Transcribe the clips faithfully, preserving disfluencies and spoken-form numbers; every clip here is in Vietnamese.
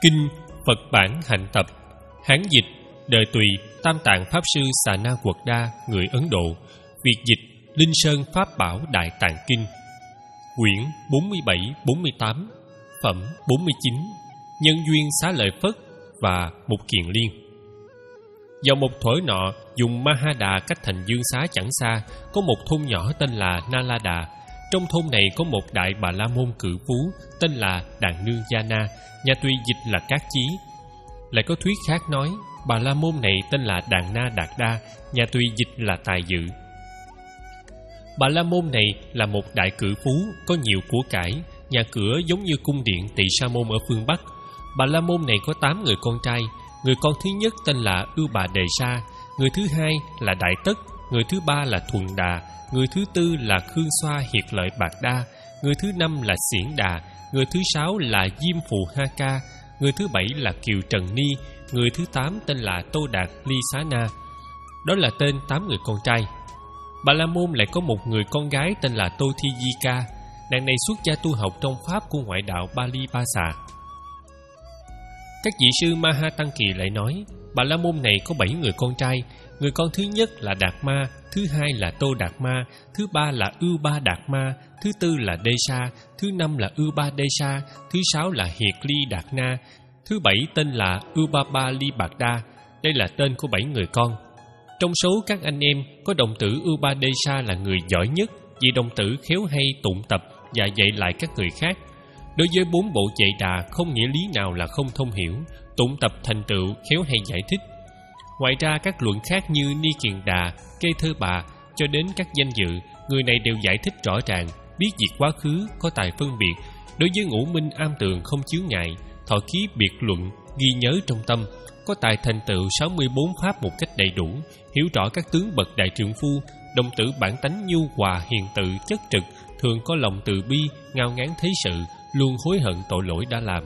Kinh Phật Bản Hạnh Tập, Hán dịch, đời Tùy, Tam Tạng Pháp Sư Xà Na Quật Đa, người Ấn Độ. Việt dịch Linh Sơn Pháp Bảo Đại Tạng Kinh. Quyển bốn mươi bảy bốn mươi tám, phẩm bốn mươi chín, Nhân duyên xá lợi Phất và một kiền liên. Vào một thuở nọ, dùng Mahada cách thành Dương Xá chẳng xa, có một thôn nhỏ tên là Nalada. Trong thôn này có một đại Bà La Môn cự phú tên là Đàn Nương Gia Na, nhà Tùy dịch là Cát Chí. Lại có thuyết khác nói, Bà La Môn này tên là Đàn Na Đạt Đa, nhà Tùy dịch là Tài Dự. Bà La Môn này là một đại cự phú, có nhiều của cải, nhà cửa giống như cung điện Tỳ Sa Môn ở phương Bắc. Bà La Môn này có tám người con trai. Người con thứ nhất tên là Ưu Bà Đề Sa, người thứ hai là Đại Tất, người thứ ba là Thuần Đà, người thứ tư là Khương Xoa Hiệt Lợi Bạc Đa, người thứ năm là Xiển Đà, người thứ sáu là Diêm Phù Ha Ca, người thứ bảy là Kiều Trần Ni, người thứ tám tên là Tô Đạt Ly Xá Na. Đó là tên tám người con trai. Bà La Môn lại có một người con gái tên là Tô Thi Di Ca. Nàng này xuất gia tu học trong pháp của ngoại đạo Bali Ba Xà. Các vị sư Maha Tăng Kỳ lại nói, Bà La Môn này có bảy người con trai. Người con thứ nhất là Đạt Ma, thứ hai là Tô Đạt Ma, thứ ba là Ưu Ba Đạt Ma, thứ tư là Đê Sa, thứ năm là Ưu Ba Đê Sa, thứ sáu là Hiệt Ly Đạt Na, thứ bảy tên là Ưu Ba Ba Ly Bạc Đa. Đây là tên của bảy người con. Trong số các anh em, có đồng tử Ưu Ba Đê Sa là người giỏi nhất, vì đồng tử khéo hay tụng tập và dạy lại các người khác. Đối với bốn bộ dạy đà, không nghĩa lý nào là không thông hiểu, tụng tập thành tựu, khéo hay giải thích. Ngoài ra các luận khác như Ni Kiền Đà, Kê Thơ Bà cho đến các danh dự, người này đều giải thích rõ ràng, biết việc quá khứ, có tài phân biệt. Đối với ngũ minh am tường không chứa ngại, thọ ký biệt luận, ghi nhớ trong tâm, có tài thành tựu sáu mươi bốn pháp một cách đầy đủ, hiểu rõ các tướng bậc đại trượng phu, đồng tử bản tánh nhu hòa hiền tự chất trực, thường có lòng từ bi, ngao ngán thế sự, luôn hối hận tội lỗi đã làm.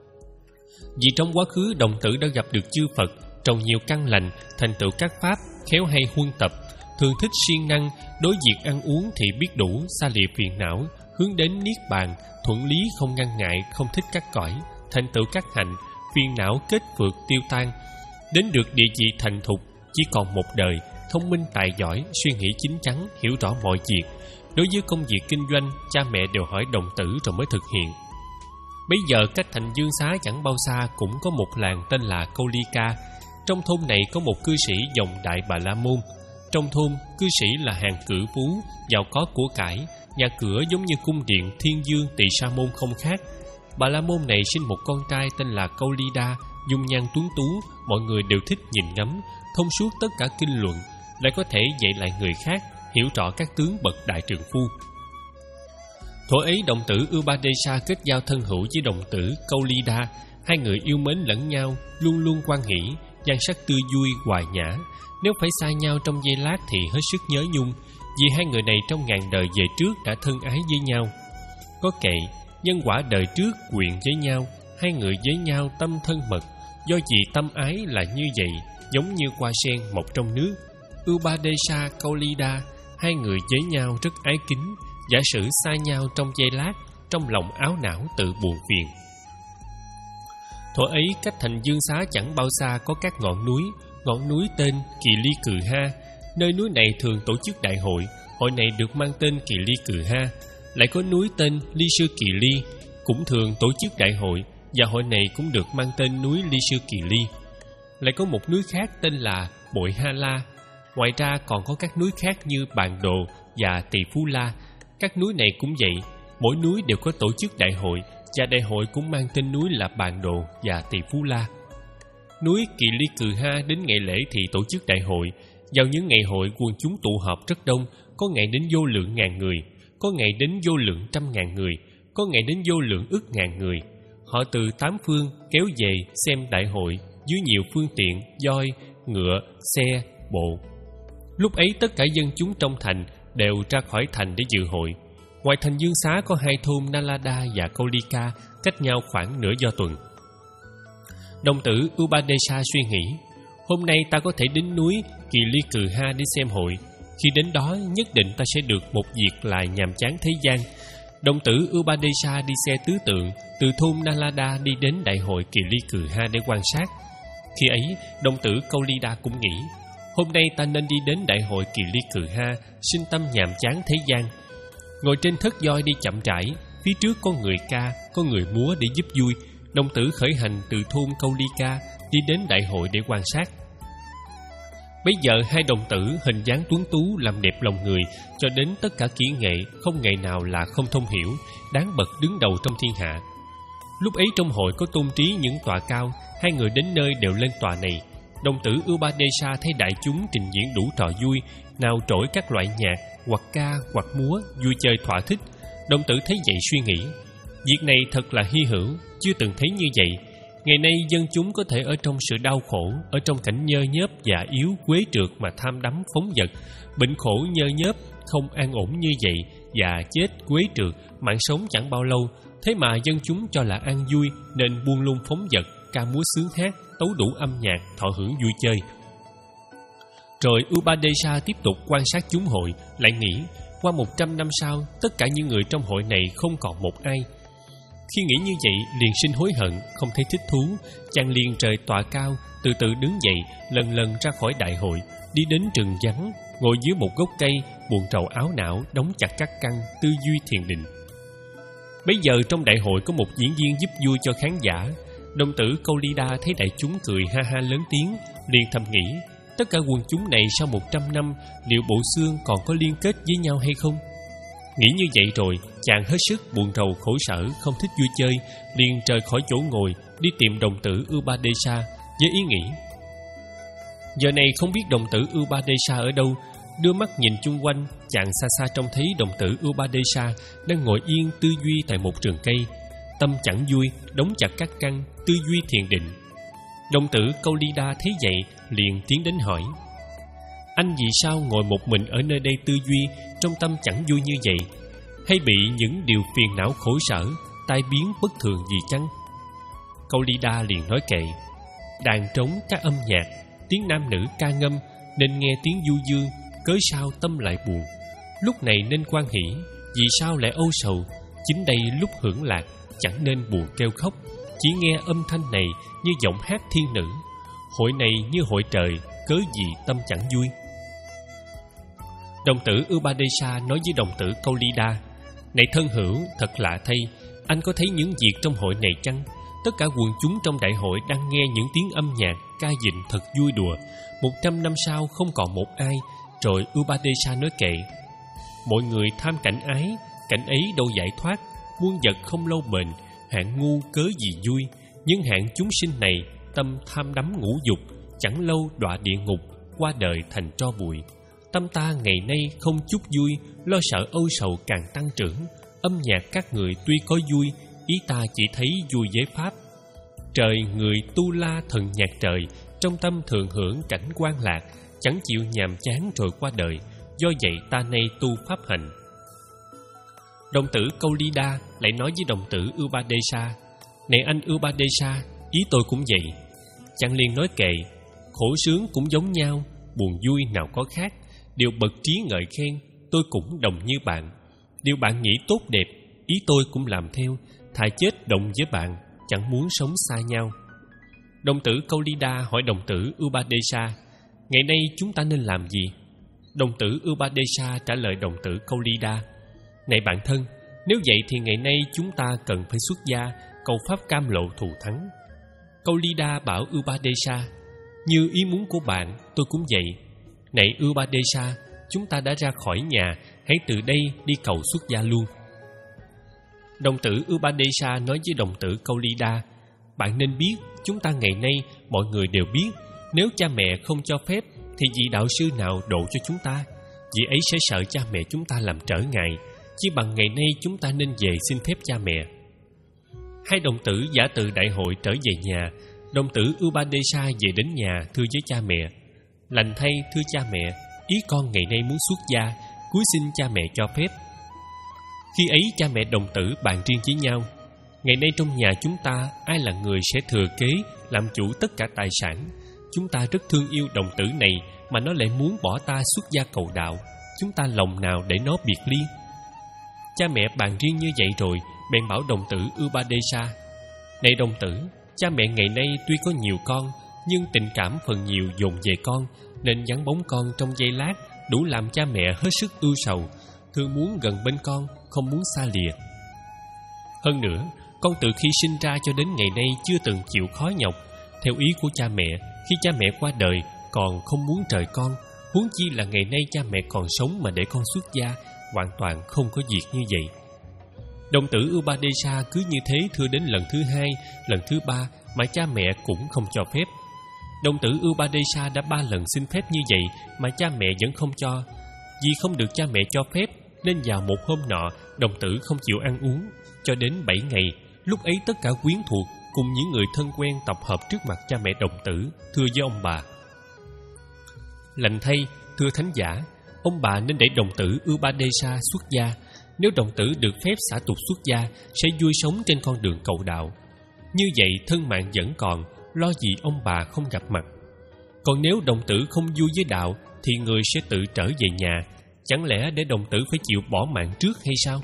Vì trong quá khứ đồng tử đã gặp được chư Phật, trồng nhiều căn lành, thành tựu các pháp, khéo hay huân tập, thường thích siêng năng, đối việc ăn uống thì biết đủ, xa lìa phiền não, hướng đến niết bàn, thuận lý không ngăn ngại, không thích các cõi, thành tựu các hạnh, phiền não kết phượt tiêu tan, đến được địa vị thành thục, chỉ còn một đời, thông minh tài giỏi, suy nghĩ chín chắn, hiểu rõ mọi việc. Đối với công việc kinh doanh, cha mẹ đều hỏi đồng tử rồi mới thực hiện. Bây giờ cách thành Dương Xá chẳng bao xa cũng có một làng tên là Câu Ly Ca. Trong thôn này có một cư sĩ dòng đại Bà La Môn. Trong thôn, cư sĩ là hàng cử phú, giàu có của cải, nhà cửa giống như cung điện Thiên Dương Tỳ Sa Môn không khác. Bà La Môn này sinh một con trai tên là Câu Ly Đa, dung nhan tuấn tú, mọi người đều thích nhìn ngắm, thông suốt tất cả kinh luận, lại có thể dạy lại người khác, hiểu rõ các tướng bậc đại trượng phu. Thuở ấy đồng tử Ưu Ba Đê Sa kết giao thân hữu với đồng tử Câu Ly Đa, hai người yêu mến lẫn nhau, luôn luôn hoan hỷ, nhan sắc tươi vui hoài nhã. Nếu phải xa nhau trong giây lát thì hết sức nhớ nhung, vì hai người này trong ngàn đời về trước đã thân ái với nhau. Có kệ nhân quả đời trước quyện với nhau, hai người với nhau tâm thân mật, do vì tâm ái là như vậy, giống như hoa sen mọc trong nước. Ưu Ba Đê Sa Câu Ly Đa, hai người với nhau rất ái kính, giả sử xa nhau trong giây lát, trong lòng áo não tự buồn phiền. Thuở ấy cách thành Dương Xá chẳng bao xa có các ngọn núi, ngọn núi tên Kỳ Ly Cừ Ha. Nơi núi này thường tổ chức đại hội, hội này được mang tên Kỳ Ly Cừ Ha. Lại có núi tên Ly Sư Kỳ Ly, cũng thường tổ chức đại hội, và hội này cũng được mang tên núi Ly Sư Kỳ Ly. Lại có một núi khác tên là Bội Ha La. Ngoài ra còn có các núi khác như Bàn Đồ và Tỳ Phú La. Các núi này cũng vậy, mỗi núi đều có tổ chức đại hội, và đại hội cũng mang tên núi là Bàn Đồ và Tỳ Phú La. Núi Kỳ Ly Cừ Ha đến ngày lễ thì tổ chức đại hội. Vào những ngày hội quần chúng tụ họp rất đông, có ngày đến vô lượng ngàn người, có ngày đến vô lượng trăm ngàn người, có ngày đến vô lượng ức ngàn người. Họ từ tám phương kéo về xem đại hội dưới nhiều phương tiện voi, ngựa, xe, bộ. Lúc ấy tất cả dân chúng trong thành đều ra khỏi thành để dự hội. Ngoài thành Dương Xá có hai thôn Nalada và Câu Ly Ca, cách nhau khoảng nửa do tuần. Đồng tử Ưu Ba Đê Sa suy nghĩ, hôm nay ta có thể đến núi Kỳ Ly Cừ Ha để xem hội. Khi đến đó nhất định ta sẽ được một việc là nhàm chán thế gian. Đồng tử Upadesa đi xe tứ tượng từ thôn Nalanda đi đến đại hội Kỳ Ly Cừ Ha để quan sát. Khi ấy, đồng tử Kaulida cũng nghĩ, hôm nay ta nên đi đến đại hội Kỳ Ly Cừ Ha, sinh tâm nhàm chán thế gian. Ngồi trên thất voi đi chậm rãi, phía trước có người ca, có người múa để giúp vui. Đồng tử khởi hành từ thôn Kaulika đi đến đại hội để quan sát. Bây giờ hai đồng tử hình dáng tuấn tú làm đẹp lòng người, cho đến tất cả kỹ nghệ không ngày nào là không thông hiểu, đáng bậc đứng đầu trong thiên hạ. Lúc ấy trong hội có tôn trí những tọa cao, hai người đến nơi đều lên tọa này. Đồng tử Upadesa thấy đại chúng trình diễn đủ trò vui, nào trỗi các loại nhạc, hoặc ca, hoặc múa, vui chơi thỏa thích. Đồng tử thấy vậy suy nghĩ, việc này thật là hy hữu, chưa từng thấy như vậy. Ngày nay dân chúng có thể ở trong sự đau khổ, ở trong cảnh nhơ nhớp già yếu quế trượt mà tham đắm phóng dật, bệnh khổ nhơ nhớp không an ổn như vậy, già chết quế trượt, mạng sống chẳng bao lâu. Thế mà dân chúng cho là ăn vui nên buông lung phóng dật, ca múa sướng hát, tấu đủ âm nhạc, thọ hưởng vui chơi. Rồi Upadesa tiếp tục quan sát chúng hội, lại nghĩ qua một trăm năm sau tất cả những người trong hội này không còn một ai. Khi nghĩ như vậy liền sinh hối hận, không thấy thích thú. Chàng liền rời tọa cao, từ từ đứng dậy, lần lần ra khỏi đại hội, đi đến rừng vắng, ngồi dưới một gốc cây, buồn rầu áo não, đóng chặt các căn, tư duy thiền định. Bấy giờ trong đại hội có một diễn viên giúp vui cho khán giả. Đồng tử Kaulida thấy đại chúng cười ha ha lớn tiếng, liền thầm nghĩ, tất cả quần chúng này sau một trăm năm liệu bộ xương còn có liên kết với nhau hay không? Nghĩ như vậy rồi, chàng hết sức buồn rầu khổ sở, không thích vui chơi, liền rời khỏi chỗ ngồi, đi tìm đồng tử Upadesa với ý nghĩ. Giờ này không biết đồng tử Upadesa ở đâu. Đưa mắt nhìn chung quanh, chàng xa xa trông thấy đồng tử Upadesa đang ngồi yên tư duy tại một rừng cây. Tâm chẳng vui, đóng chặt các căn, tư duy thiền định. Đồng tử Kaulida thấy vậy, liền tiến đến hỏi, anh vì sao ngồi một mình ở nơi đây tư duy, trong tâm chẳng vui như vậy? Hay bị những điều phiền não khổ sở, tai biến bất thường gì chăng? Kaulida liền nói kệ, đàn trống các âm nhạc, tiếng nam nữ ca ngâm, nên nghe tiếng du dương, cớ sao tâm lại buồn? Lúc này nên hoan hỷ, vì sao lại âu sầu? Chính đây lúc hưởng lạc, chẳng nên buồn kêu khóc. Chỉ nghe âm thanh này như giọng hát thiên nữ. Hội này như hội trời, cớ gì tâm chẳng vui? Đồng tử Upadesa nói với đồng tử Kaulida, này thân hữu, thật lạ thay, anh có thấy những việc trong hội này chăng? Tất cả quần chúng trong đại hội đang nghe những tiếng âm nhạc, ca dịnh thật vui đùa. Một trăm năm sau không còn một ai. Rồi Upadesa nói kệ, mọi người tham cảnh ái, cảnh ấy đâu giải thoát, muôn vật không lâu bền, hạng ngu cớ gì vui. Nhưng hạng chúng sinh này, tâm tham đắm ngũ dục, chẳng lâu đọa địa ngục, qua đời thành tro bụi. Tâm ta ngày nay không chút vui, lo sợ âu sầu càng tăng trưởng. Âm nhạc các người tuy có vui, ý ta chỉ thấy vui với pháp. Trời người tu la thần nhạc trời, trong tâm thường hưởng cảnh quan lạc, chẳng chịu nhàm chán rồi qua đời. Do vậy ta nay tu pháp hành. Đồng tử Kaulida lại nói với đồng tử Upadesa, này anh Upadesa, ý tôi cũng vậy. Chàng liền nói kệ, khổ sướng cũng giống nhau, buồn vui nào có khác. Điều bậc trí ngợi khen, tôi cũng đồng như bạn. Điều bạn nghĩ tốt đẹp, ý tôi cũng làm theo. Thà chết đồng với bạn, chẳng muốn sống xa nhau. Đồng tử Kaulida hỏi đồng tử Upadesa, ngày nay chúng ta nên làm gì? Đồng tử Upadesa trả lời đồng tử Kaulida, này bạn thân, nếu vậy thì ngày nay chúng ta cần phải xuất gia, cầu pháp cam lộ thù thắng. Kaulida bảo Upadesa, như ý muốn của bạn, tôi cũng vậy. Này Upadesa, chúng ta đã ra khỏi nhà, hãy từ đây đi cầu xuất gia luôn. Đồng tử Upadesa nói với đồng tử Kaulida, bạn nên biết, chúng ta ngày nay mọi người đều biết, nếu cha mẹ không cho phép thì vị đạo sư nào độ cho chúng ta? Vị ấy sẽ sợ cha mẹ chúng ta làm trở ngại, chỉ bằng ngày nay chúng ta nên về xin phép cha mẹ. Hai đồng tử giả từ đại hội trở về nhà. Đồng tử Upadesa về đến nhà thưa với cha mẹ, lành thay thưa cha mẹ, ý con ngày nay muốn xuất gia, cúi xin cha mẹ cho phép. Khi ấy cha mẹ đồng tử bàn riêng với nhau, ngày nay trong nhà chúng ta ai là người sẽ thừa kế, làm chủ tất cả tài sản? Chúng ta rất thương yêu đồng tử này, mà nó lại muốn bỏ ta xuất gia cầu đạo. Chúng ta lòng nào để nó biệt ly? Cha mẹ bàn riêng như vậy rồi, bèn bảo đồng tử Upadesa: Này đồng tử, cha mẹ ngày nay tuy có nhiều con, nhưng tình cảm phần nhiều dồn về con, nên vắng bóng con trong giây lát đủ làm cha mẹ hết sức ưu sầu, thương muốn gần bên con, không muốn xa lìa. Hơn nữa, con từ khi sinh ra cho đến ngày nay chưa từng chịu khó nhọc theo ý của cha mẹ. Khi cha mẹ qua đời còn không muốn rời con, huống chi là ngày nay cha mẹ còn sống mà để con xuất gia, hoàn toàn không có việc như vậy. Đồng tử Upadesa cứ như thế thưa đến lần thứ hai, lần thứ ba mà cha mẹ cũng không cho phép. Đồng tử Upadesa đã ba lần xin phép như vậy mà cha mẹ vẫn không cho. Vì không được cha mẹ cho phép nên vào một hôm nọ, đồng tử không chịu ăn uống cho đến bảy ngày. Lúc ấy tất cả quyến thuộc cùng những người thân quen tập hợp trước mặt cha mẹ đồng tử, thưa với ông bà: Lành thay, thưa thánh giả, ông bà nên để đồng tử Upadesa xuất gia. Nếu đồng tử được phép xả tục xuất gia, sẽ vui sống trên con đường cầu đạo. Như vậy thân mạng vẫn còn, lo gì ông bà không gặp mặt. Còn nếu đồng tử không vui với đạo, thì người sẽ tự trở về nhà. Chẳng lẽ để đồng tử phải chịu bỏ mạng trước hay sao?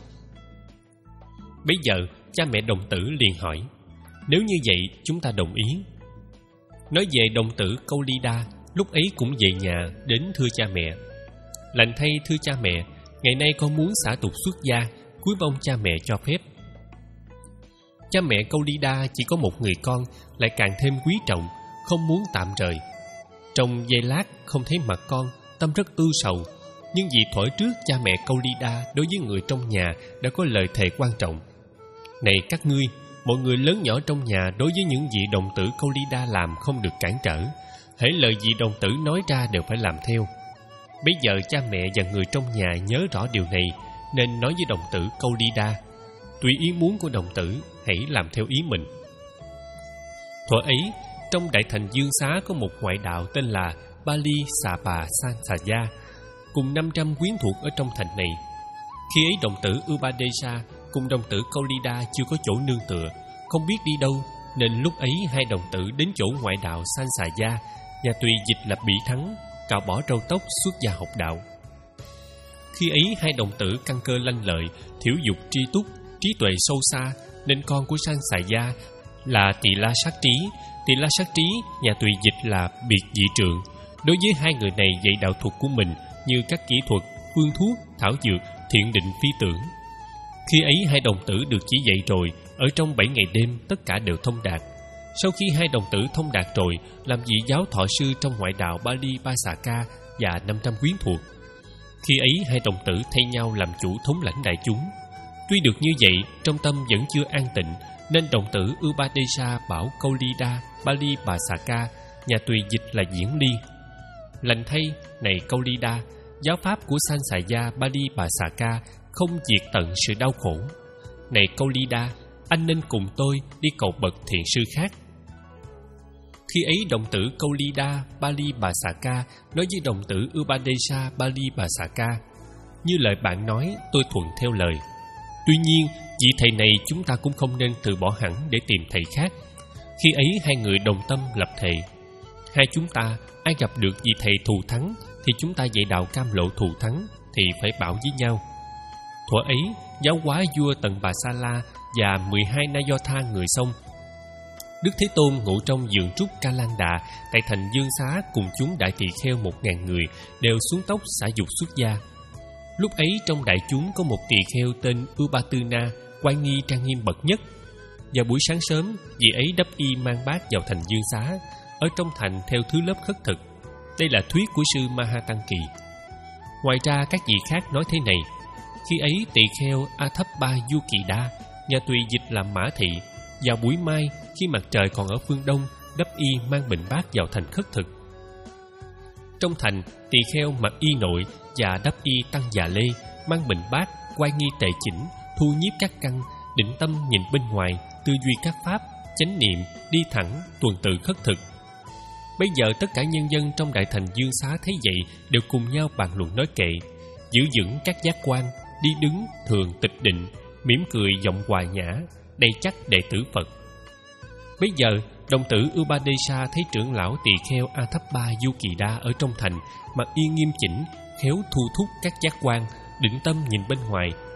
Bấy giờ cha mẹ đồng tử liền hỏi: Nếu như vậy chúng ta đồng ý. Nói về đồng tử Kaulida, lúc ấy cũng về nhà đến thưa cha mẹ: Lành thay, thưa cha mẹ, ngày nay con muốn xả tục xuất gia, cúi mong cha mẹ cho phép. Cha mẹ Kaulida chỉ có một người con, lại càng thêm quý trọng, không muốn tạm rời. Trong giây lát không thấy mặt con, tâm rất ưu sầu. Nhưng vì thuở trước cha mẹ Kaulida đối với người trong nhà đã có lời thề quan trọng: Này các ngươi, mọi người lớn nhỏ trong nhà đối với những gì đồng tử Kaulida làm không được cản trở. Hễ lời gì đồng tử nói ra đều phải làm theo. Bây giờ cha mẹ và người trong nhà nhớ rõ điều này, nên nói với đồng tử Kaulida: Tùy ý muốn của đồng tử, hãy làm theo ý mình. Thuở ấy, trong đại thành Dương Xá có một ngoại đạo tên là Bali Sapa Sansaya, cùng năm trăm quyến thuộc ở trong thành này. Khi ấy đồng tử Upadesa cùng đồng tử Kaulida chưa có chỗ nương tựa, không biết đi đâu, nên lúc ấy hai đồng tử đến chỗ ngoại đạo Sansaya, nhà tùy dịch là Bị Thắng, cạo bỏ râu tóc xuất gia học đạo. Khi ấy hai đồng tử căn cơ lanh lợi, thiểu dục tri túc, trí tuệ sâu xa, nên con của Sansaya là Tỳ La Sát Trí. Tỳ La Sát Trí, nhà tùy dịch là Biệt Dị Trượng. Đối với hai người này dạy đạo thuật của mình như các kỹ thuật, phương thuốc, thảo dược, thiện định phi tưởng. Khi ấy hai đồng tử được chỉ dạy rồi, ở trong bảy ngày đêm tất cả đều thông đạt. Sau khi hai đồng tử thông đạt rồi, làm vị giáo thọ sư trong ngoại đạo Bali Basaka và năm trăm quyến thuộc. Khi ấy hai đồng tử thay nhau làm chủ thống lãnh đại chúng. Tuy được như vậy, trong tâm vẫn chưa an tịnh, nên đồng tử Upadesa bảo Kaulida Bali Basaka, nhà tùy dịch là Diễn Ly: Lành thay, này Kaulida, giáo pháp của Sansaya Bali Basaka không diệt tận sự đau khổ. Này Kaulida, anh nên cùng tôi đi cầu bậc thiện sư khác. Khi ấy đồng tử Kaulida Bali Basaka nói với đồng tử Upadesa Bali Basaka: Như lời bạn nói, tôi thuận theo lời. Tuy nhiên, vị thầy này chúng ta cũng không nên từ bỏ hẳn để tìm thầy khác. Khi ấy hai người đồng tâm lập thệ: Hai chúng ta ai gặp được vị thầy thù thắng thì chúng ta dạy đạo cam lộ thù thắng, thì phải bảo với nhau. Thuở ấy, giáo hóa vua Tần Bà Sa La và mười hai Nayotha người Sông. Đức Thế Tôn ngụ trong vườn trúc Ca Lan Đà tại thành Dương Xá cùng chúng đại tỳ kheo một ngàn người đều xuống tóc xả dục xuất gia. Lúc ấy trong đại chúng có một tỳ kheo tên Upatuna, oai nghi trang nghiêm bậc nhất. Vào buổi sáng sớm, vị ấy đắp y mang bát vào thành Dương Xá, ở trong thành theo thứ lớp khất thực. Đây là thuyết của sư Maha Tăng Kỳ. Ngoài ra các vị khác nói thế này: Khi ấy tỳ kheo Athappa Yukida, nhà tùy dịch làm Mã Thị, vào buổi mai khi mặt trời còn ở phương đông, đắp y mang bình bát vào thành khất thực. Trong thành, tỳ kheo mặc y nội và đắp y tăng già lê, mang bình bát, quay nghi tề chỉnh, thu nhiếp các căn, định tâm nhìn bên ngoài, tư duy các pháp, chánh niệm, đi thẳng, tuần tự khất thực. Bây giờ tất cả nhân dân trong đại thành Dương Xá thấy vậy đều cùng nhau bàn luận nói kệ, giữ vững các giác quan, đi đứng thường tịch định, mỉm cười giọng hòa nhã, đầy chắc đệ tử Phật. Bây giờ đồng tử Upadesa thấy trưởng lão tỳ kheo Athappa Yukida ở trong thành, mặt y nghiêm chỉnh, khéo thu thúc các giác quan, định tâm nhìn bên ngoài,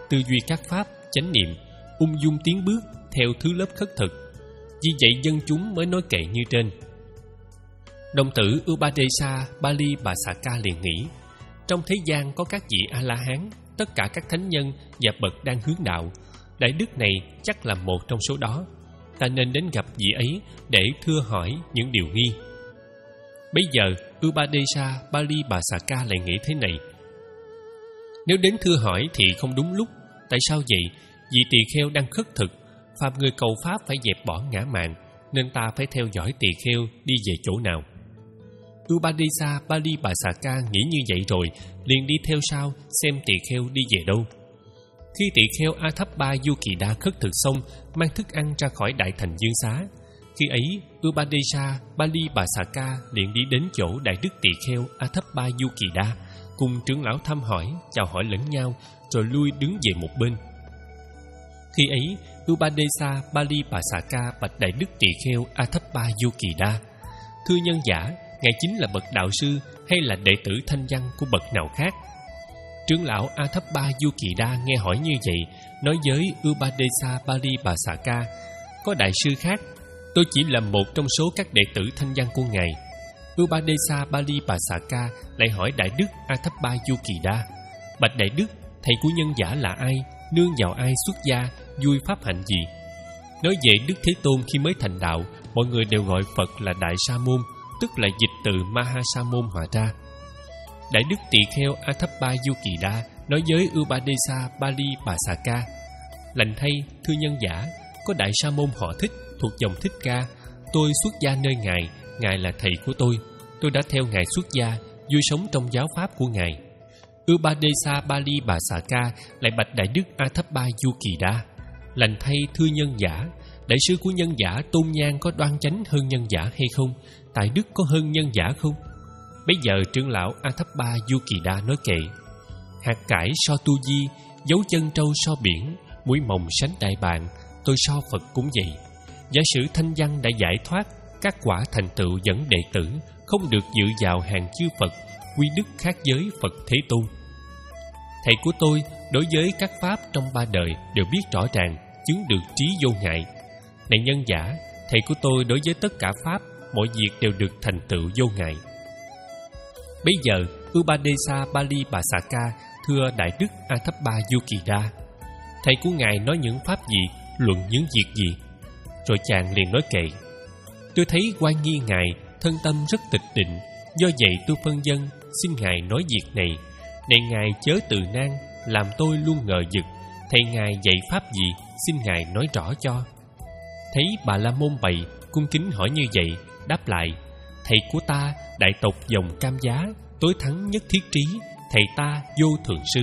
tư duy các pháp, chánh niệm, ung dung tiến bước theo thứ lớp khất thực. Vì vậy dân chúng mới nói kệ như trên. Đồng tử Upadesa Bali Bà Xà Ca liền nghĩ, trong thế gian có các vị A-la-hán, tất cả các thánh nhân và bậc đang hướng đạo. Đại đức này chắc là một trong số đó. Ta nên đến gặp vị ấy để thưa hỏi những điều nghi. Bây giờ Upadesa Bali Bà Xà Ca lại nghĩ thế này: nếu đến thưa hỏi thì không đúng lúc. Tại sao vậy? Vì tỳ kheo đang khất thực, phàm người cầu pháp phải dẹp bỏ ngã mạn, nên ta phải theo dõi tỳ kheo đi về chỗ nào. Upadesa Bali Bà Xà Ca nghĩ như vậy rồi liền đi theo sau xem tỳ kheo đi về đâu. Khi tỳ kheo Athappa Yukida khất thực xong, mang thức ăn ra khỏi đại thành Dương Xá. Khi ấy Upadesa Bali Bà Xà Ca liền đi đến chỗ đại đức tỳ kheo Athappa Yukida, cùng trưởng lão thăm hỏi, chào hỏi lẫn nhau, rồi lui đứng về một bên. Khi ấy Upadesa Bali Bà Xà Ca bạch đại đức tỳ kheo Athappa Yukida: thưa nhân giả, ngài chính là bậc đạo sư hay là đệ tử thanh văn của bậc nào khác? Trưởng lão Athappa Yukida nghe hỏi như vậy, nói với Upadesa Bali Bà Xà Ca: có đại sư khác, tôi chỉ là một trong số các đệ tử thanh văn của ngài. Upadesa Bali Bà Xà Ca lại hỏi đại đức Athappa Yukida: bạch đại đức, thầy của nhân giả là ai? Nương vào ai xuất gia? Vui pháp hạnh gì? Nói về Đức Thế Tôn khi mới thành đạo, mọi người đều gọi Phật là Đại Sa Môn, tức là dịch từ Maha Sa Môn hòa ra. Đại đức tỳ kheo Athappa Yukida nói với Upadesa Bali Bà Xà Ca: lành thay, thưa nhân giả, có đại sa môn họ Thích thuộc dòng Thích Ca. Tôi xuất gia nơi ngài, ngài là thầy của tôi. Tôi đã theo ngài xuất gia, vui sống trong giáo pháp của ngài. Upadesa Bali Bà Xà Ca lại bạch đại đức Athappa Yukida: lành thay, thưa nhân giả, đại sư của nhân giả Tôn Nhan có đoan chánh hơn nhân giả hay không? Tài đức có hơn nhân giả không? Bây giờ trưởng lão Athappa Yukida nói kệ: hạt cải so tu di, dấu chân trâu so biển, mũi mồng sánh đại bàng, tôi so Phật cũng vậy. Giả sử thanh văn đã giải thoát, các quả thành tựu dẫn đệ tử không được dự vào hàng chư Phật, quy đức khác giới Phật Thế Tôn. Thầy của tôi đối với các pháp trong ba đời đều biết rõ ràng, chứng được trí vô ngại. Này nhân giả, thầy của tôi đối với tất cả pháp, mọi việc đều được thành tựu vô ngại. Bây giờ Upadesa Bali Bà Xà Ca thưa đại đức Athappa Yukida: thầy của ngài nói những pháp gì, luận những việc gì? Rồi chàng liền nói kệ: tôi thấy oai nghi ngài, thân tâm rất tịch định, do vậy tôi phân dân xin ngài nói việc này. Này ngài chớ từ nan, làm tôi luôn ngờ vực. Thầy ngài dạy pháp gì, xin ngài nói rõ cho. Thấy Bà La Môn Bày cung kính hỏi như vậy, đáp lại: thầy của ta đại tộc dòng Cam Giá, tối thắng nhất thiết trí, thầy ta vô thượng sư.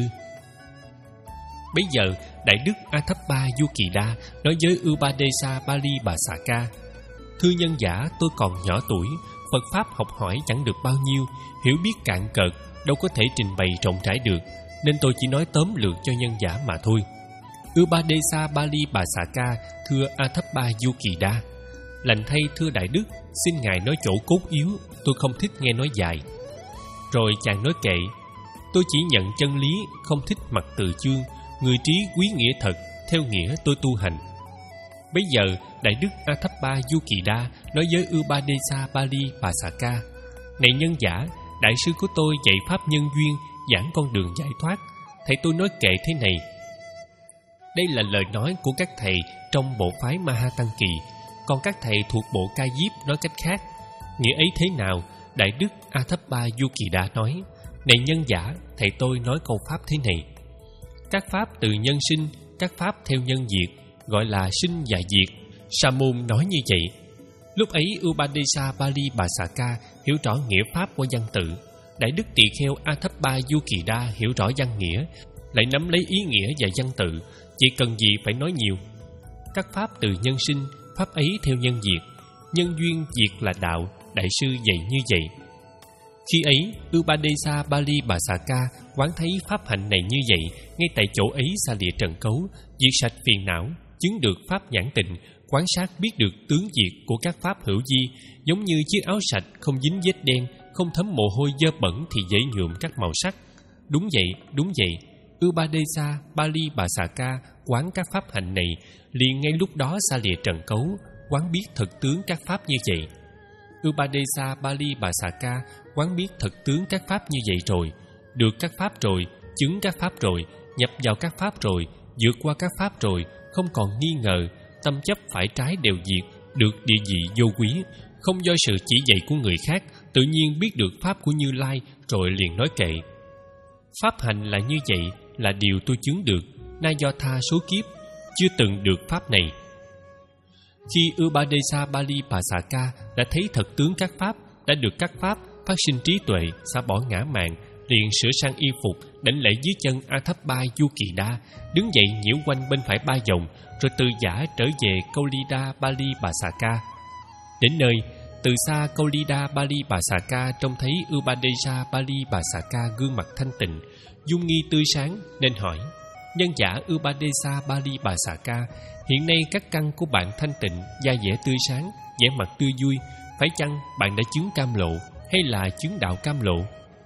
Bây giờ đại đức Athappa Yukida nói với Upadesa Bali Bà Xà Ca: thưa nhân giả, tôi còn nhỏ tuổi, Phật pháp học hỏi chẳng được bao nhiêu, hiểu biết cạn cợt, đâu có thể trình bày rộng rãi được, nên tôi chỉ nói tóm lược cho nhân giả mà thôi. Upadesa Bali Bà Xà Ca thưa Athappa Yukida: lành thay, thưa đại đức, xin ngài nói chỗ cốt yếu, tôi không thích nghe nói dài. Rồi chàng nói kệ: tôi chỉ nhận chân lý, không thích mặc từ chương, người trí quý nghĩa thật, theo nghĩa tôi tu hành. Bây giờ đại đức Athappa Yukida nói với Upadesa Bali Bà Xà Ca: này nhân giả, đại sư của tôi dạy pháp nhân duyên, giảng con đường giải thoát. Thầy tôi nói kệ thế này. Đây là lời nói của các thầy trong bộ phái Maha Tăng Kỳ, còn các thầy thuộc bộ Ca Diếp nói cách khác. Nghĩa ấy thế nào? Đại đức Athappa Yukida nói: này nhân giả, thầy tôi nói câu pháp thế này: các pháp từ nhân sinh, các pháp theo nhân diệt, gọi là sinh và diệt. Sa môn nói như vậy. Lúc ấy Upadesa Bali Bà Xà Ca hiểu rõ nghĩa pháp của văn tự. Đại đức tỳ kheo Athappa Yukida hiểu rõ văn nghĩa, lại nắm lấy ý nghĩa và văn tự, chỉ cần gì phải nói nhiều. Các pháp từ nhân sinh, pháp ấy theo nhân diệt, nhân duyên diệt là đạo, đại sư dạy như vậy. Khi ấy Upadesa Bali Bà Xà Ca quán thấy pháp hạnh này như vậy, ngay tại chỗ ấy xa lìa trần cấu, diệt sạch phiền não, chứng được pháp nhãn tịnh, quan sát biết được tướng diệt của các pháp hữu vi, giống như chiếc áo sạch không dính vết đen, không thấm mồ hôi dơ bẩn thì dễ nhuộm các màu sắc. Đúng vậy, đúng vậy. Upadesa Palibhasaka quán các pháp hạnh này, liền ngay lúc đó xa lìa trần cấu, quán biết thực tướng các pháp như vậy. Upadesa Palibhasaka quán biết thực tướng các pháp như vậy rồi, được các pháp rồi, chứng các pháp rồi, nhập vào các pháp rồi, vượt qua các pháp rồi, không còn nghi ngờ, tâm chấp phải trái đều diệt, được địa vị vô quý, không do sự chỉ dạy của người khác, tự nhiên biết được pháp của Như Lai, rồi liền nói kệ: pháp hành là như vậy, là điều tôi chứng được, nay do tha số kiếp chưa từng được pháp này. Khi Upadesa Palibhasaka đã thấy thật tướng các pháp, đã được các pháp, phát sinh trí tuệ, xả bỏ ngã mạn, liền sửa sang y phục, đảnh lễ dưới chân Athappa Du Kỳ Đa, đứng dậy nhiễu quanh bên phải ba vòng, rồi từ giả trở về Kaulida Palibhasaka. Đến nơi, từ xa Kaulida Palibhasaka trông thấy Upadesa Palibhasaka gương mặt thanh tịnh, dung nghi tươi sáng, nên hỏi: nhân giả Upadesa Palibhasaka, hiện nay các căn của bạn thanh tịnh, da dẻ tươi sáng, vẻ mặt tươi vui, phải chăng bạn đã chứng cam lộ hay là chứng đạo cam lộ?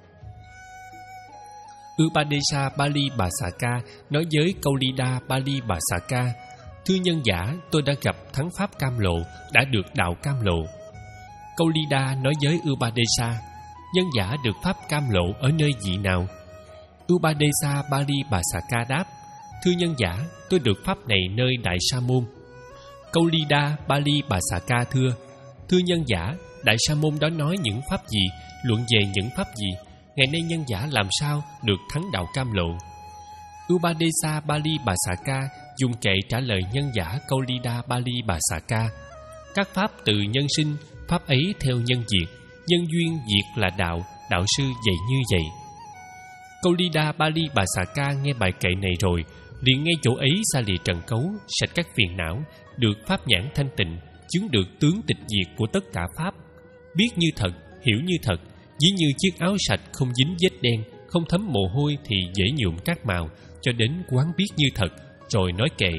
Upadesa Palibhasaka nói với Kaulida Palibhasaka: thưa nhân giả, tôi đã gặp thắng pháp cam lộ, đã được đạo cam lộ. Kaulida nói với Upadesa: nhân giả được pháp cam lộ ở nơi vị nào? Upadesa Palibhasaka đáp: thưa nhân giả, tôi được pháp này nơi Đại Sa Môn. Kaulida Palibhasaka thưa: thưa nhân giả, Đại Sa Môn đó nói những pháp gì, luận về những pháp gì? Ngày nay nhân giả làm sao được thắng đạo cam lộ? Upadesa Palibhasaka dùng kệ trả lời nhân giả Kaulida Palibhasaka: các pháp từ nhân sinh, pháp ấy theo nhân diệt, nhân duyên diệt là đạo, đạo sư dạy như vậy. Kaulida Palibhasaka nghe bài kệ này rồi, liền ngay chỗ ấy xa lìa trần cấu, sạch các phiền não, được pháp nhãn thanh tịnh, chứng được tướng tịch diệt của tất cả pháp, biết như thật, hiểu như thật, ví như chiếc áo sạch không dính vết đen, không thấm mồ hôi thì dễ nhuộm các màu, cho đến quán biết như thật, rồi nói kệ: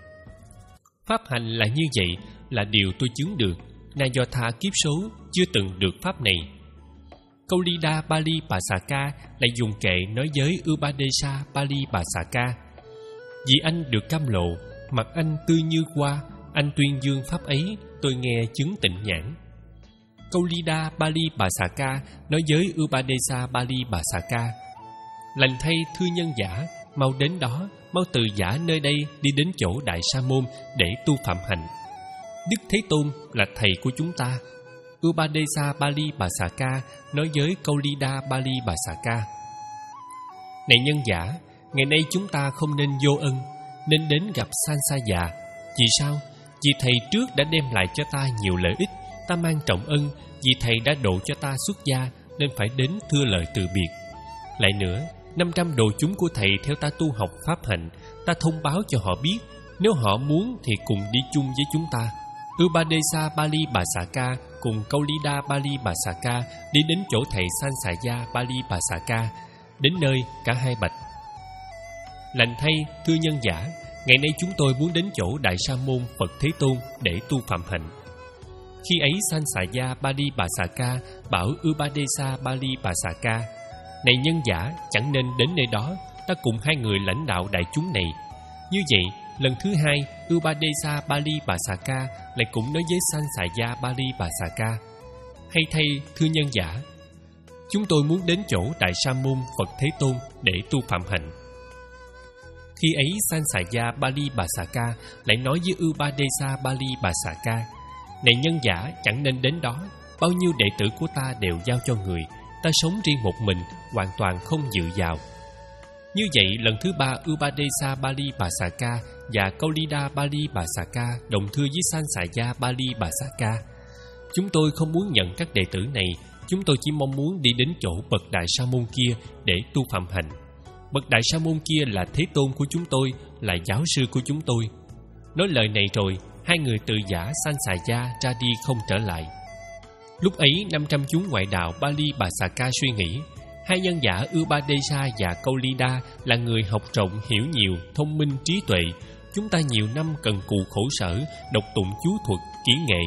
pháp hành là như vậy, là điều tôi chứng được, nay do tha kiếp số chưa từng được pháp này. Kaulida Palibhasaka lại dùng kệ nói với Upadesa Palibhasaka: vì anh được cam lộ, mặt anh tươi như hoa, anh tuyên dương pháp ấy, tôi nghe chứng tịnh nhãn. Kaulida Palibhasaka nói với Upadesa Palibhasaka: lành thay thưa nhân giả, mau đến đó, mau từ giả nơi đây đi đến chỗ Đại Sa Môn để tu phạm hạnh. Đức Thế Tôn là thầy của chúng ta. Upadesa Palibhasaka nói với Kaulida Palibhasaka: này nhân giả, ngày nay chúng ta không nên vô ân, nên đến gặp Sansaya. Vì sao? Vì thầy trước đã đem lại cho ta nhiều lợi ích, ta mang trọng ân. Vì thầy đã độ cho ta xuất gia, nên phải đến thưa lời từ biệt. Lại nữa, năm trăm đồ chúng của thầy theo ta tu học pháp hạnh, ta thông báo cho họ biết, nếu họ muốn thì cùng đi chung với chúng ta. Upadesa Palibhasaka cùng Kaulida Palibhasaka đi đến chỗ thầy Sansaya Palibhasaka. Đến nơi, cả hai bạch: lành thay thưa nhân giả, ngày nay chúng tôi muốn đến chỗ Đại Sa Môn Phật Thế Tôn để tu phạm hạnh. Khi ấy Sansaya Palibhasaka bảo Upadesa Palibhasaka: này nhân giả, chẳng nên đến nơi đó, ta cùng hai người lãnh đạo đại chúng này. Như vậy, lần thứ hai, Upadesa Palibhasaka lại cũng nói với Sansaya Palibhasaka: hay thay thưa nhân giả, chúng tôi muốn đến chỗ Đại Sa Môn Phật Thế Tôn để tu phạm hạnh. Khi ấy Sansaya Palibhasaka lại nói với Upadesa Palibhasaka: này nhân giả, chẳng nên đến đó, bao nhiêu đệ tử của ta đều giao cho người, ta sống riêng một mình, hoàn toàn không dự vào. Như vậy, lần thứ ba Upadesa Palibhasaka và Kaulida Palibhasaka đồng thưa với Sansaya Palibhasaka: chúng tôi không muốn nhận các đệ tử này, chúng tôi chỉ mong muốn đi đến chỗ bậc Đại Sa Môn kia để tu phạm hạnh. Bậc Đại Sa Môn kia là Thế Tôn của chúng tôi, là giáo sư của chúng tôi. Nói lời này rồi, hai người từ giả Sansaya ra đi không trở lại. Lúc ấy, năm trăm chúng ngoại đạo Palibhasaka suy nghĩ: hai nhân giả Upadesa và Kaulida là người học rộng, hiểu nhiều, thông minh, trí tuệ. Chúng ta nhiều năm cần cù khổ sở, đọc tụng chú thuật, kỹ nghệ.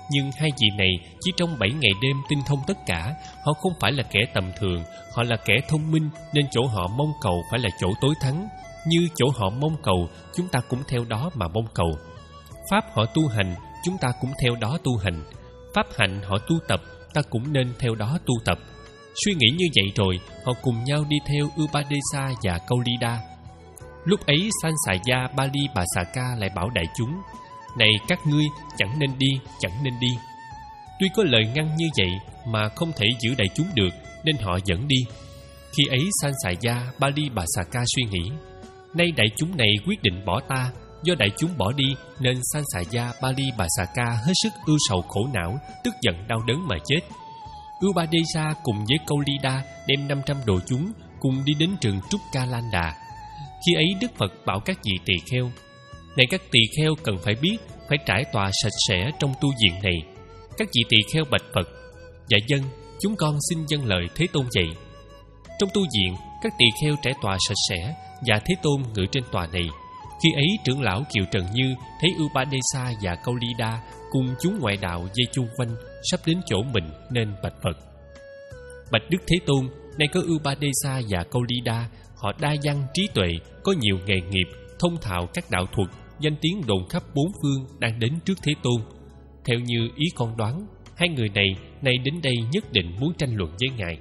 Nhưng hai vị này chỉ trong bảy ngày đêm tinh thông tất cả. Họ không phải là kẻ tầm thường, họ là kẻ thông minh, nên chỗ họ mong cầu phải là chỗ tối thắng. Như chỗ họ mong cầu, chúng ta cũng theo đó mà mong cầu. Pháp họ tu hành, chúng ta cũng theo đó tu hành. Pháp hạnh họ tu tập, ta cũng nên theo đó tu tập. Suy nghĩ như vậy rồi, họ cùng nhau đi theo Upadesa và Kaulida. Lúc ấy Sansaya Bali Bà Xà Ca lại bảo đại chúng: này các ngươi, chẳng nên đi, chẳng nên đi. Tuy có lời ngăn như vậy mà không thể giữ đại chúng được, nên họ dẫn đi. Khi ấy Sansaya Bali Bà Xà Ca suy nghĩ: nay đại chúng này quyết định bỏ ta. Do đại chúng bỏ đi nên Sansaya Bali Bà Xà Ca hết sức ưu sầu khổ não, tức giận đau đớn mà chết. Upadesa cùng với Kaulida đem năm trăm đồ chúng cùng đi đến rừng Trúc Ca Lan Đà. Khi ấy Đức Phật bảo các vị tỳ kheo: này các tỳ kheo cần phải biết, phải trải tòa sạch sẽ trong tu viện này. Các vị tỳ kheo bạch Phật: dạ dân, chúng con xin dâng lời Thế Tôn dạy. Trong tu viện, các tỳ kheo trải tòa sạch sẽ và Thế Tôn ngự trên tòa này. Khi ấy trưởng lão Kiều Trần Như thấy Upadesa và Kaulida cùng chúng ngoại đạo dây chung quanh sắp đến chỗ mình, nên bạch Phật: bạch Đức Thế Tôn, nay có Upadesa và Kaulida, họ đa văn trí tuệ, có nhiều nghề nghiệp, thông thạo các đạo thuật, danh tiếng đồn khắp bốn phương, đang đến trước Thế Tôn. Theo như ý con đoán, hai người này nay đến đây nhất định muốn tranh luận với ngài.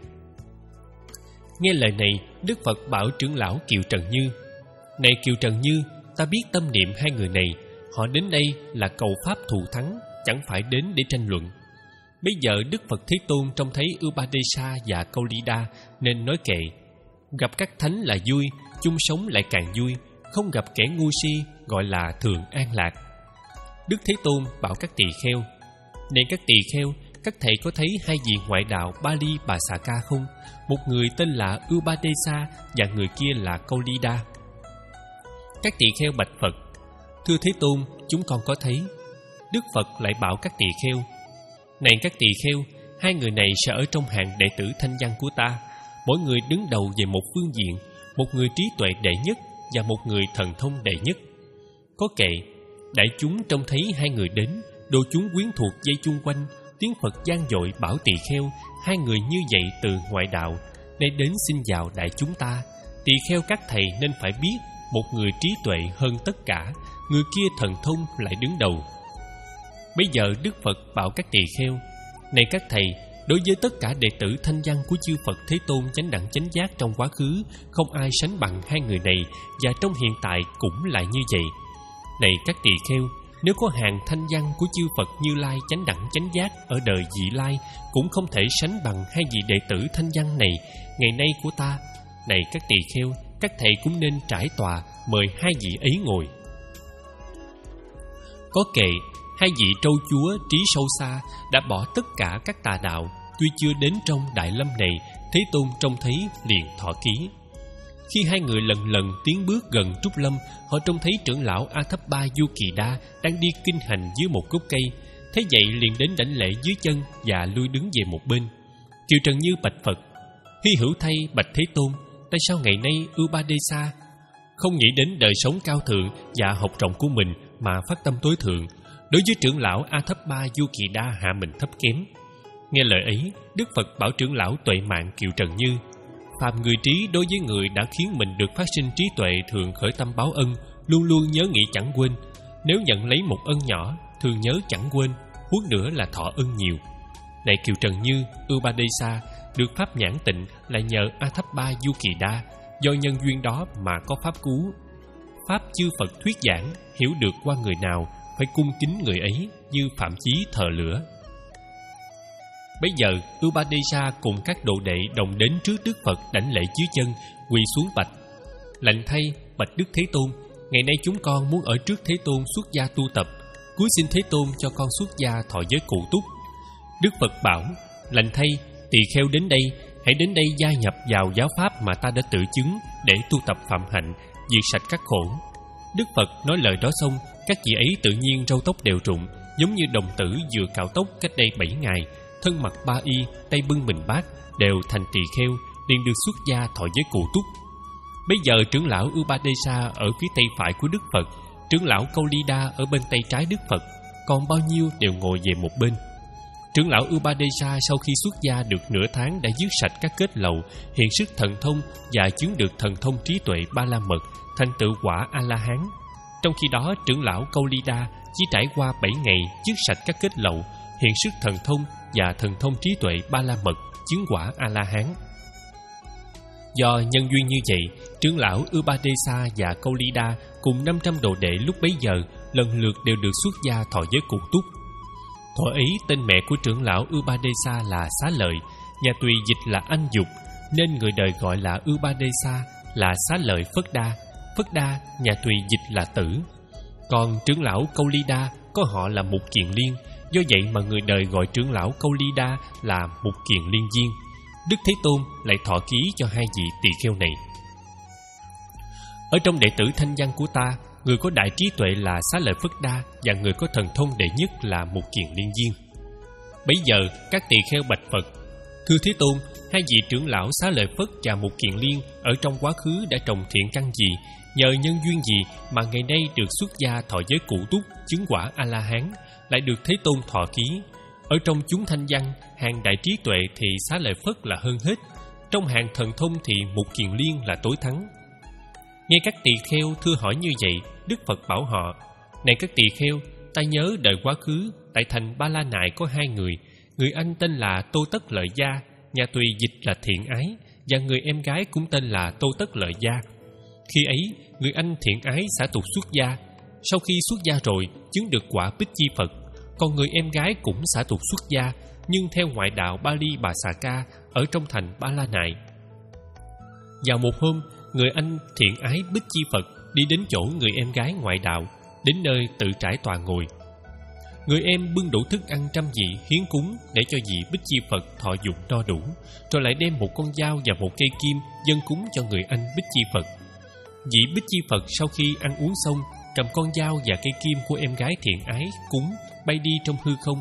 Nghe lời này, Đức Phật bảo trưởng lão Kiều Trần Như: này Kiều Trần Như, ta biết tâm niệm hai người này, họ đến đây là cầu pháp thù thắng, chẳng phải đến để tranh luận. Bây giờ Đức Phật Thế Tôn trông thấy Upadesa và Kaulida nên nói kệ: gặp các thánh là vui, chung sống lại càng vui, không gặp kẻ ngu si gọi là thường an lạc. Đức Thế Tôn bảo các tỳ kheo: này các tỳ kheo, các thầy có thấy hai vị ngoại đạo Bali Bà Xà Ca không? Một người tên là Upadesa và người kia là Kaulida. Các tỳ kheo bạch Phật: thưa Thế Tôn, chúng con có thấy. Đức Phật lại bảo các tỳ kheo: này các tỳ kheo, hai người này sẽ ở trong hàng đệ tử thanh văn của ta. Mỗi người đứng đầu về một phương diện, một người trí tuệ đệ nhất và một người thần thông đệ nhất. Có kệ, đại chúng trông thấy hai người đến, đồ chúng quyến thuộc dây chung quanh, tiếng Phật vang dội bảo tỳ kheo: hai người như vậy từ ngoại đạo, nay đến xin vào đại chúng ta. Tỳ kheo các thầy nên phải biết, một người trí tuệ hơn tất cả, người kia thần thông lại đứng đầu. Bây giờ Đức Phật bảo các tỳ kheo: này các thầy, đối với tất cả đệ tử thanh văn của chư Phật Thế Tôn chánh đẳng chánh giác trong quá khứ, không ai sánh bằng hai người này, và trong hiện tại cũng lại như vậy. Này các tỳ kheo, nếu có hàng thanh văn của chư Phật Như Lai chánh đẳng chánh giác ở đời vị lai, cũng không thể sánh bằng hai vị đệ tử thanh văn này ngày nay của ta. Này các tỳ kheo, các thầy cũng nên trải tòa mời hai vị ấy ngồi. Có kệ, hai vị trâu chúa trí sâu xa đã bỏ tất cả các tà đạo, tuy chưa đến trong đại lâm này, Thế Tôn trông thấy liền thọ ký. Khi hai người lần lần tiến bước gần trúc lâm, họ trông thấy trưởng lão A Thấp Ba Du Kỳ Đa đang đi kinh hành dưới một gốc cây. Thế vậy liền đến đảnh lễ dưới chân và lui đứng về một bên. Kiều Trần Như bạch Phật: hy hữu thay bạch Thế Tôn, tại sao ngày nay Upadesa không nghĩ đến đời sống cao thượng và học rộng của mình mà phát tâm tối thượng, đối với trưởng lão A Thấp Ba Du Kỳ Đa hạ mình thấp kém? Nghe lời ấy, Đức Phật bảo trưởng lão tuệ mạng Kiều Trần Như: phàm người trí đối với người đã khiến mình được phát sinh trí tuệ thường khởi tâm báo ân, luôn luôn nhớ nghĩ chẳng quên. Nếu nhận lấy một ân nhỏ, thường nhớ chẳng quên, huống nữa là thọ ân nhiều. Này Kiều Trần Như, Upadesa được pháp nhãn tịnh là nhờ A Thấp Ba Du Kỳ Đa, do nhân duyên đó mà có pháp cứu. Pháp chư Phật thuyết giảng, hiểu được qua người nào, phải cung kính người ấy như phạm chí thờ lửa. Bây giờ Upadesa cùng các độ đệ đồng đến trước Đức Phật đảnh lễ dưới chân, quỳ xuống bạch: lành thay bạch Đức Thế Tôn, ngày nay chúng con muốn ở trước Thế Tôn xuất gia tu tập, cúi xin Thế Tôn cho con xuất gia thọ giới cụ túc. Đức Phật bảo: lành thay, tỳ kheo đến đây, hãy đến đây gia nhập vào giáo pháp mà ta đã tự chứng, để tu tập phạm hạnh, diệt sạch các khổ. Đức Phật nói lời đó xong, các vị ấy tự nhiên râu tóc đều rụng, giống như đồng tử vừa cạo tóc cách đây bảy ngày, thân mặc ba y, tay bưng bình bát, đều thành tỳ kheo, liền được xuất gia thọ giới cụ túc. Bây giờ trưởng lão Upadesa ở phía tay phải của Đức Phật, trưởng lão Kaulida ở bên tay trái Đức Phật. còn bao nhiêu đều ngồi về một bên. Trưởng lão Upadesa sau khi xuất gia được nửa tháng đã dứt sạch các kết lậu, hiện sức thần thông và chứng được thần thông trí tuệ Ba La Mật, thành tựu quả A-la-hán. Trong khi đó, trưởng lão Kaulida chỉ trải qua bảy ngày dứt sạch các kết lậu, hiện sức thần thông và thần thông trí tuệ Ba La Mật, chứng quả A-la-hán. Do nhân duyên như vậy, trưởng lão Upadesa và Kaulida cùng năm trăm đồ đệ lúc bấy giờ lần lượt đều được xuất gia thọ giới cụ túc. Thuở ấy, tên mẹ của trưởng lão Upadesa là Xá Lợi, nhà Tùy dịch là Anh Dục, nên người đời gọi là Upadesa là Xá Lợi Phất Đa. Phất Đa, nhà Tùy dịch là Tử. Còn trưởng lão Kaulida có họ là Mục Kiền Liên, do vậy mà người đời gọi trưởng lão Kaulida là Mục Kiền Liên Viên. Đức Thế Tôn lại thọ ký cho hai vị tỳ kheo này. Ở trong đệ tử thanh văn của ta, người có đại trí tuệ là Xá Lợi Phất Đa và người có thần thông đệ nhất là Mục Kiền Liên Viên. Bấy giờ các tỳ kheo bạch Phật: Thưa Thế Tôn, hai vị trưởng lão Xá Lợi Phất và Mục Kiền Liên ở trong quá khứ đã trồng thiện căn gì, nhờ nhân duyên gì mà ngày nay được xuất gia thọ giới cụ túc, chứng quả A-la-hán, lại được Thế Tôn thọ ký? Ở trong chúng thanh văn, hàng đại trí tuệ thì Xá Lợi Phất là hơn hết, trong hàng thần thông thì Mục Kiền Liên là tối thắng. Nghe các tỳ kheo thưa hỏi như vậy, Đức Phật bảo họ: Này các tỳ kheo, ta nhớ đời quá khứ tại thành Ba La Nại có hai người, người anh tên là Tô Tất Lợi Gia, nhà Tùy dịch là Thiện Ái, và người em gái cũng tên là Tô Tất Lợi Gia. Khi ấy, người anh Thiện Ái xả tục xuất gia. Sau khi xuất gia rồi, chứng được quả Bích Chi Phật. Còn người em gái cũng xả tục xuất gia, nhưng theo ngoại đạo Bali Bà Xà Ca ở trong thành Ba La Nại. Vào một hôm, người anh Thiện Ái Bích Chi Phật đi đến chỗ người em gái ngoại đạo, đến nơi tự trải tòa ngồi. Người em bưng đủ thức ăn trăm vị hiến cúng để cho vị Bích Chi Phật thọ dụng no đủ, rồi lại đem một con dao và một cây kim dâng cúng cho người anh Bích Chi Phật. Vị Bích Chi Phật sau khi ăn uống xong, cầm con dao và cây kim của em gái Thiện Ái cúng bay đi trong hư không.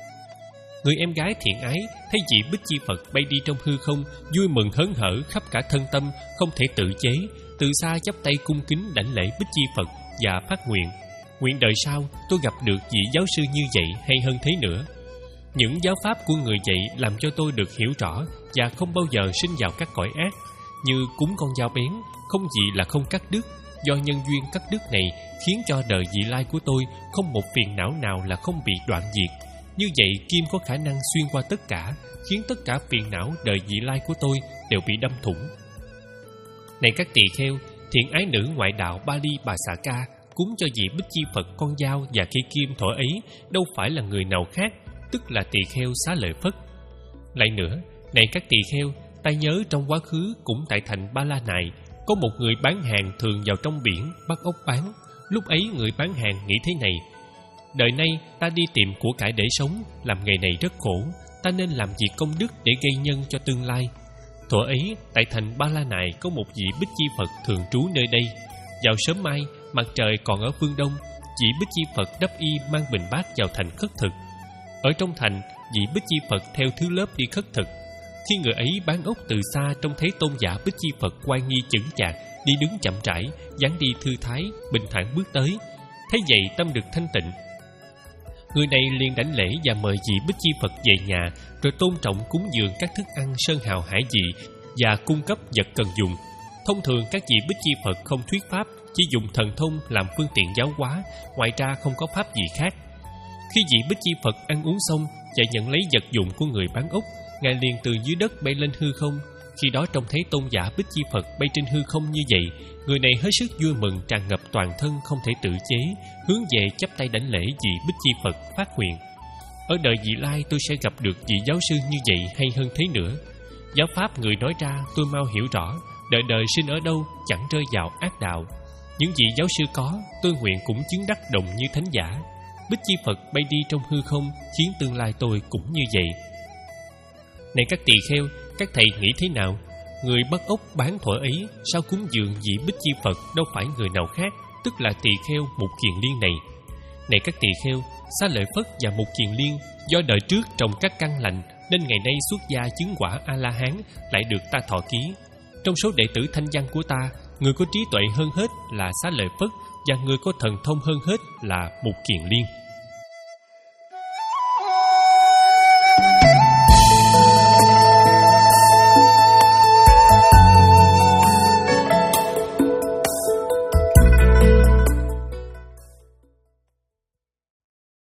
Người em gái Thiện Ái thấy vị Bích Chi Phật bay đi trong hư không, vui mừng hớn hở khắp cả thân tâm, không thể tự chế, từ xa chắp tay cung kính đảnh lễ Bích Chi Phật và phát nguyện: Nguyện đời sau tôi gặp được vị giáo sư như vậy hay hơn thế nữa. Những giáo pháp của người dạy làm cho tôi được hiểu rõ và không bao giờ sinh vào các cõi ác, như cúng con dao bén, không gì là không cắt đứt. Do nhân duyên cắt đứt này khiến cho đời vị lai của tôi không một phiền não nào là không bị đoạn diệt. Như vậy kim có khả năng xuyên qua tất cả, khiến tất cả phiền não đời vị lai của tôi đều bị đâm thủng. Này các tỳ kheo, Thiện Ái nữ ngoại đạo Bali Bà Xà Ca cúng cho vị Bích Chi Phật con dao và cây kim thuở ấy đâu phải là người nào khác, tức là tỳ kheo Xá Lợi Phất. Lại nữa, này các tỳ kheo, ta nhớ trong quá khứ cũng tại thành Ba La Nại có một người bán hàng thường vào trong biển bắt ốc bán. Lúc ấy người bán hàng nghĩ thế này: Đời nay ta đi tìm của cải để sống, làm nghề này rất khổ, ta nên làm việc công đức để gây nhân cho tương lai. Thuở ấy tại thành Ba La Nại có một vị Bích Chi Phật thường trú nơi đây. Vào sớm mai, mặt trời còn ở phương đông, vị Bích Chi Phật đắp y mang bình bát vào thành khất thực. Ở trong thành, vị Bích Chi Phật theo thứ lớp đi khất thực. Khi người ấy bán ốc từ xa trông thấy tôn giả Bích Chi Phật oai nghi chững chạc, đi đứng chậm rãi, dáng đi thư thái, bình thản bước tới. Thấy vậy tâm được thanh tịnh. Người này liền đảnh lễ và mời vị Bích Chi Phật về nhà, rồi tôn trọng cúng dường các thức ăn sơn hào hải vị và cung cấp vật cần dùng. Thông thường các vị Bích Chi Phật không thuyết pháp, chỉ dùng thần thông làm phương tiện giáo hóa, ngoài ra không có pháp gì khác. Khi vị Bích Chi Phật ăn uống xong và nhận lấy vật dụng của người bán ốc, Ngài liền từ dưới đất bay lên hư không. Khi đó trông thấy tôn giả Bích Chi Phật bay trên hư không như vậy, người này hết sức vui mừng tràn ngập toàn thân, không thể tự chế, hướng về chắp tay đảnh lễ vị Bích Chi Phật phát nguyện: Ở đời vị lai tôi sẽ gặp được vị giáo sư như vậy hay hơn thế nữa. Giáo pháp người nói ra tôi mau hiểu rõ, đời đời sinh ở đâu chẳng rơi vào ác đạo. Những vị giáo sư có, tôi nguyện cũng chứng đắc đồng như thánh giả. Bích Chi Phật bay đi trong hư không, khiến tương lai tôi cũng như vậy. Này các tỳ kheo, các thầy nghĩ thế nào? Người bắt ốc bán thuở ấy sao cúng dường vị Bích Chi Phật đâu phải người nào khác, tức là tỳ kheo Mục Kiền Liên này. Này các tỳ kheo, Xá Lợi Phất và Mục Kiền Liên do đời trước trồng các căn lành nên ngày nay xuất gia chứng quả A-la-hán lại được ta thọ ký. Trong số đệ tử thanh văn của ta, người có trí tuệ hơn hết là Xá Lợi Phất và người có thần thông hơn hết là Mục Kiền Liên.